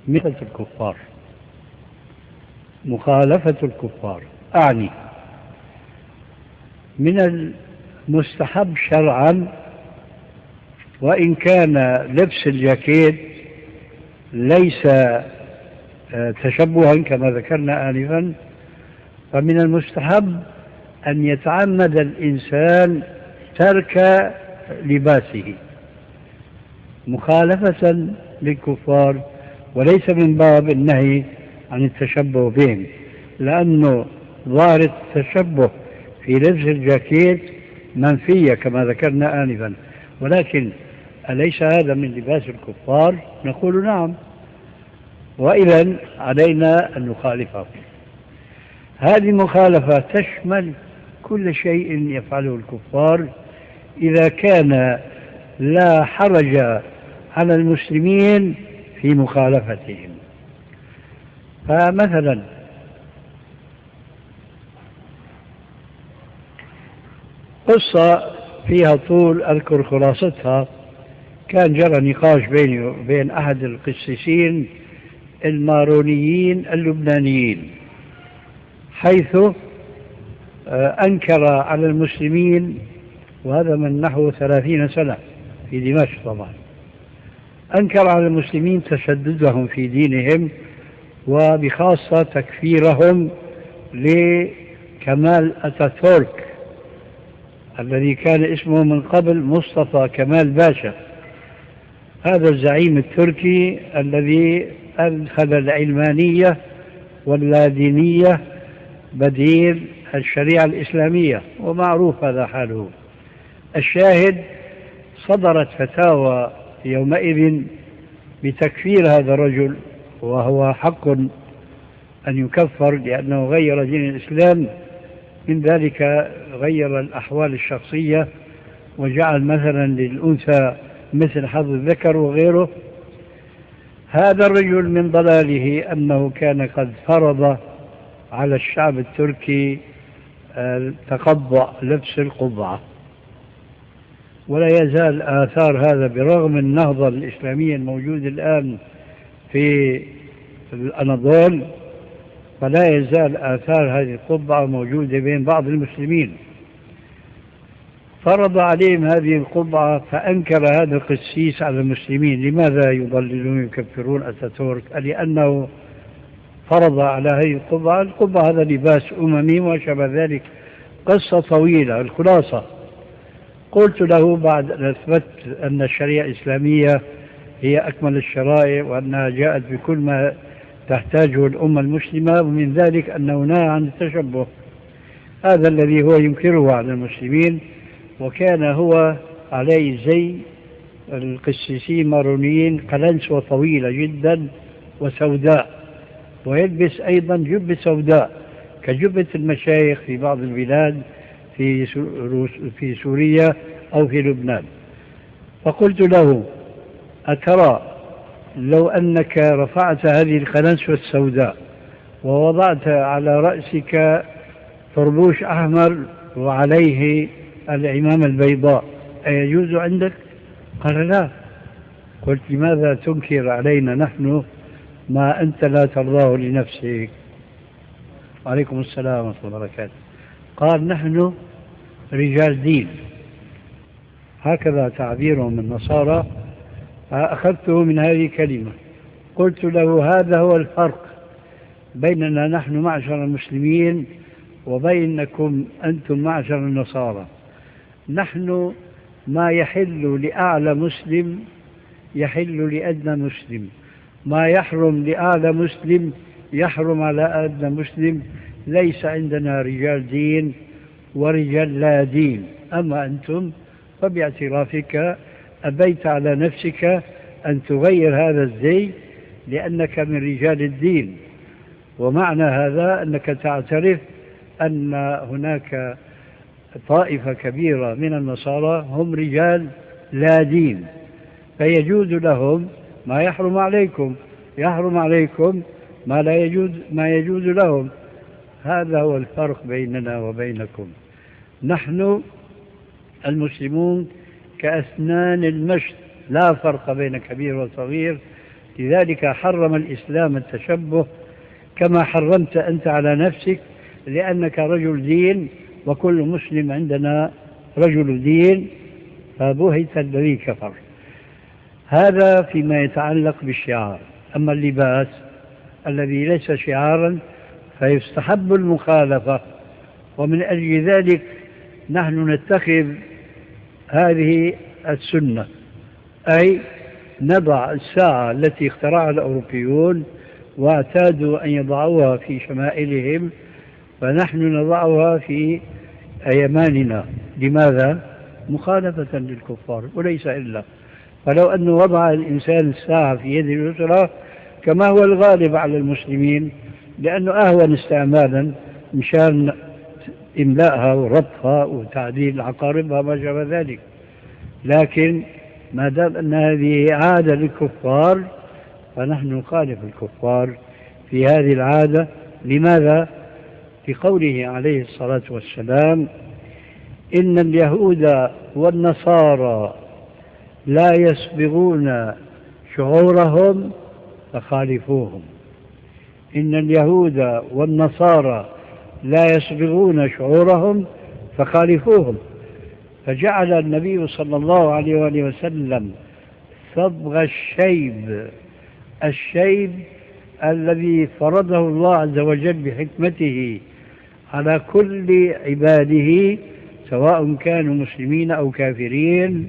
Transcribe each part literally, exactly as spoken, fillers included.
مثل الكفار، مخالفة الكفار، أعني من المستحب شرعا، وإن كان لبس الجاكيت ليس تشبها كما ذكرنا آنفا، فمن المستحب أن يتعمد الإنسان ترك لباسه مخالفة للكفار، وليس من باب النهي عن التشبه بهم، لأنه ظاهرة التشبه في لبس الجاكيت منفية كما ذكرنا آنفا. ولكن أليس هذا من لباس الكفار؟ نقول نعم، وإذن علينا أن نخالفه. هذه مخالفة تشمل كل شيء يفعله الكفار إذا كان لا حرج على المسلمين في مخالفتهم. فمثلا قصة فيها طول أذكر خلاصتها، كان جرى نقاش بيني وبين أحد القسيسين المارونيين اللبنانيين، حيث أنكر على المسلمين، وهذا من نحو ثلاثين سنة في دمشق طبعا، أنكر على المسلمين تشددهم في دينهم، وبخاصة تكفيرهم لكمال أتاتورك الذي كان اسمه من قبل مصطفى كمال باشا، هذا الزعيم التركي الذي أدخل العلمانية واللادينية بديل الشريعة الإسلامية، ومعروف هذا حاله. الشاهد صدرت فتاوى يومئذ بتكفير هذا الرجل، وهو حق أن يكفر لأنه غير دين الإسلام، من ذلك غير الأحوال الشخصية وجعل مثلا للأنثى مثل حظ الذكر وغيره. هذا الرجل من ضلاله أنه كان قد فرض على الشعب التركي تقبع لبس القبعة، ولا يزال آثار هذا برغم النهضة الإسلامية الموجودة الآن في الأناضول، فلا يزال آثار هذه القبعة موجودة بين بعض المسلمين. فرض عليهم هذه القبعة، فأنكر هذا القسيس على المسلمين. لماذا يضللون يكفرون أتاتورك؟ لأنه فرض على هذه القبعة. القبعة هذا لباس أممي وشبه ذلك، قصة طويلة. الخلاصة قلت له بعد أن أثبت أن الشريعة الإسلامية هي أكمل الشرائع، وأنها جاءت بكل ما تحتاجه الأمة المسلمة، ومن ذلك أنه نهى عن التشبه، هذا الذي هو ينكره على المسلمين. وكان هو عليه زي القسيسين المارونيين، قلنسوة طويلة جدا وسوداء، ويلبس أيضا جبة سوداء كجبة المشايخ في بعض البلاد في في سوريا أو في لبنان. فقلت له: أترى لو أنك رفعت هذه القلنسوة السوداء ووضعت على رأسك طربوش أحمر وعليه العمامة البيضاء أيجوز عندك؟ قال: لا. قلت: لماذا تنكر علينا نحن ما أنت لا ترضاه لنفسك؟ وعليكم السلام ورحمة الله وبركاته. قال: نحن رجال دين، هكذا تعبيرهم النصارى، أخذته من هذه الكلمة. قلت له: هذا هو الفرق بيننا نحن معشر المسلمين وبينكم أنتم معشر النصارى. نحن ما يحل لأعلى مسلم يحل لأدنى مسلم، ما يحرم لأعلى مسلم يحرم على أدنى مسلم. ليس عندنا رجال دين ورجال لا دين. أما أنتم فباعترافك أبيت على نفسك أن تغير هذا الزي لأنك من رجال الدين، ومعنى هذا أنك تعترف أن هناك طائفة كبيرة من النصارى هم رجال لا دين، فيجوز لهم ما يحرم عليكم، يحرم عليكم ما لا يجوز ما يجوز لهم. هذا هو الفرق بيننا وبينكم. نحن المسلمون كأسنان المشط، لا فرق بين كبير وصغير، لذلك حرم الإسلام التشبه كما حرمت أنت على نفسك، لأنك رجل دين وكل مسلم عندنا رجل دين، فبهت الذي كفر. هذا فيما يتعلق بالشعار. أما اللباس الذي ليس شعارا فيستحب المخالفة، ومن أجل ذلك نحن نتخذ هذه السنة، أي نضع الساعة التي اخترعها الأوروبيون واعتادوا أن يضعوها في شمائلهم، فنحن نضعها في أيماننا. لماذا؟ مخالفة للكفار وليس إلا. فلو أنه وضع الإنسان الساعة في يد اليسرى كما هو الغالب على المسلمين، لأنه أهون استعمالا مشان إملائها وربطها وتعديل عقاربها ما شابه ذلك، لكن ما دام أن هذه عادة للكفار فنحن نخالف الكفار في هذه العادة. لماذا؟ لقوله عليه الصلاة والسلام: إن اليهود والنصارى لا يسبغون شعورهم فخالفوهم. إن اليهود والنصارى لا يسبغون شعورهم فخالفوهم. فجعل النبي صلى الله عليه وآله وسلم صبغ الشيب، الشيب الذي فرضه الله عز وجل بحكمته على كل عباده سواء كانوا مسلمين أو كافرين،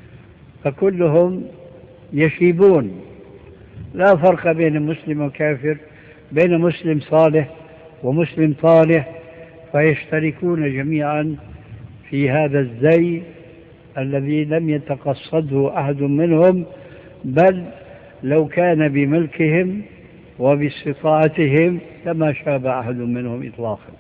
فكلهم يشيبون، لا فرق بين مسلم وكافر، بين مسلم صالح ومسلم طالح، فيشتركون جميعا في هذا الزي الذي لم يتقصده أحد منهم، بل لو كان بملكهم وباستطاعتهم لما شاب أحد منهم إطلاقا.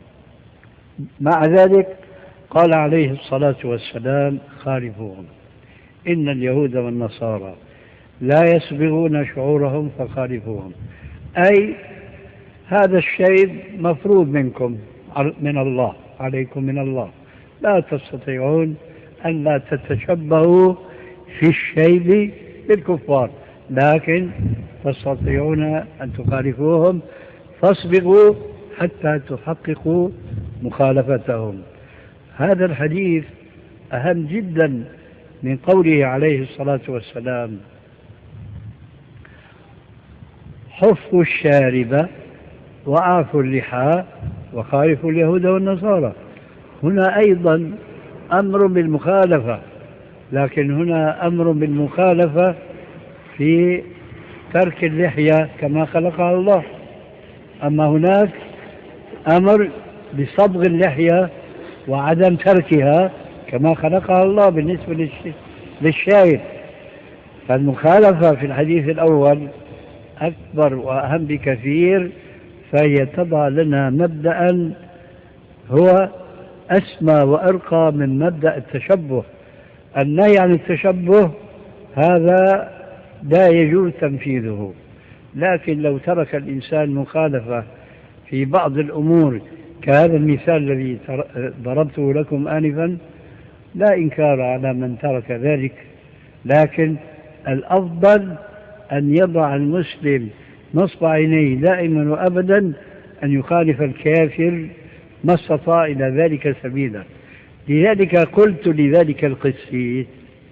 مع ذلك قال عليه الصلاة والسلام: خالفوهم. إن اليهود والنصارى لا يسبغون شعورهم فخالفوهم، أي هذا الشيء مفروض منكم من الله، عليكم من الله، لا تستطيعون أن لا تتشبهوا في الشيب بالكفار، لكن تستطيعون أن تخالفوهم، فاصبغوا حتى تحققوا مخالفتهم. هذا الحديث أهم جدا من قوله عليه الصلاة والسلام: حفوا الشارب وأعفوا اللحى وخالفوا اليهود والنصارى. هنا أيضا أمر بالمخالفة، لكن هنا أمر بالمخالفة في ترك اللحية كما خلقها الله، أما هناك أمر بصبغ اللحية وعدم تركها كما خلقها الله بالنسبة للشايب. فالمخالفة في الحديث الأول أكبر وأهم بكثير، فهي تضع لنا مبدأ هو أسمى وأرقى من مبدأ التشبه. النهي عن التشبه هذا لا يجوز تنفيذه، لكن لو ترك الإنسان مخالفة في بعض الأمور كهذا المثال الذي ضربته لكم آنفا، لا إنكار على من ترك ذلك، لكن الأفضل أن يضع المسلم نصب عينيه دائما وأبدا أن يخالف الكافر ما استطاع إلى ذلك سبيلا. لذلك قلت لذلك القسيس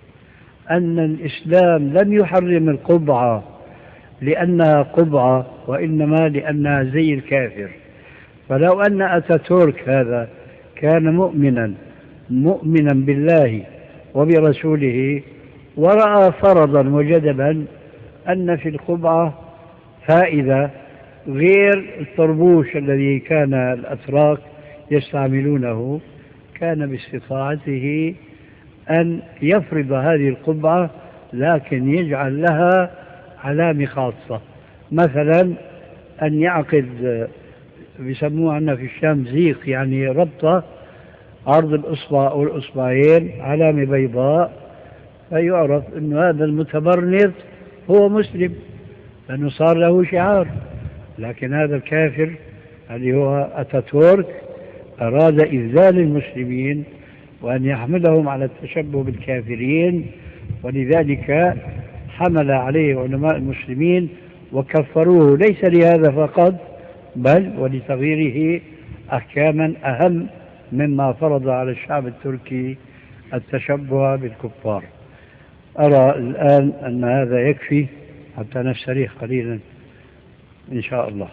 أن الإسلام لم يحرم القبعة لأنها قبعة، وإنما لأنها زي الكافر. فلو أن أتاتورك هذا كان مؤمنا مؤمنا بالله وبرسوله ورأى فرضا وجدلا أن في القبعة فائدة غير الطربوش الذي كان الأتراك يستعملونه، كان باستطاعته أن يفرض هذه القبعة، لكن يجعل لها علامة خاصة، مثلا أن يعقد بيسموه عندنا في الشام زيق، يعني ربطة عرض الأصبع أو الأصبعين علامة بيضاء، فيعرف أن هذا المتبرنط هو مسلم لأنه صار له شعار. لكن هذا الكافر اللي هو أتاتورك أراد إذلال المسلمين وأن يحملهم على التشبه بالكافرين، ولذلك حمل عليه علماء المسلمين وكفروه ليس لهذا فقط بل ولتغييره أحكاما أهم مما فرض على الشعب التركي التشبه بالكفار. أرى الآن أن هذا يكفي حتى نستريح قليلا إن شاء الله.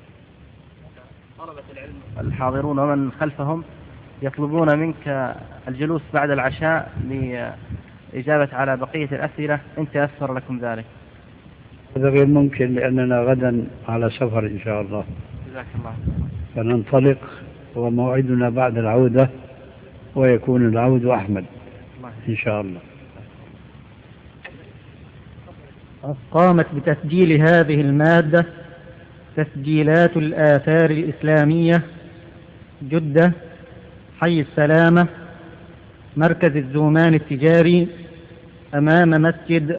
طلبة العلم الحاضرون ومن خلفهم يطلبون منك الجلوس بعد العشاء لإجابة على بقية الأسئلة إن تيسر لكم ذلك. هذا غير ممكن لأننا غدا على سفر إن شاء الله. جزاك الله. فننطلق وموعدنا بعد العودة ويكون العود أحمد إن شاء الله. قامت بتسجيل هذه المادة تسجيلات الآثار الإسلامية، جدة، حي السلامة، مركز الزومان التجاري، أمام مسجد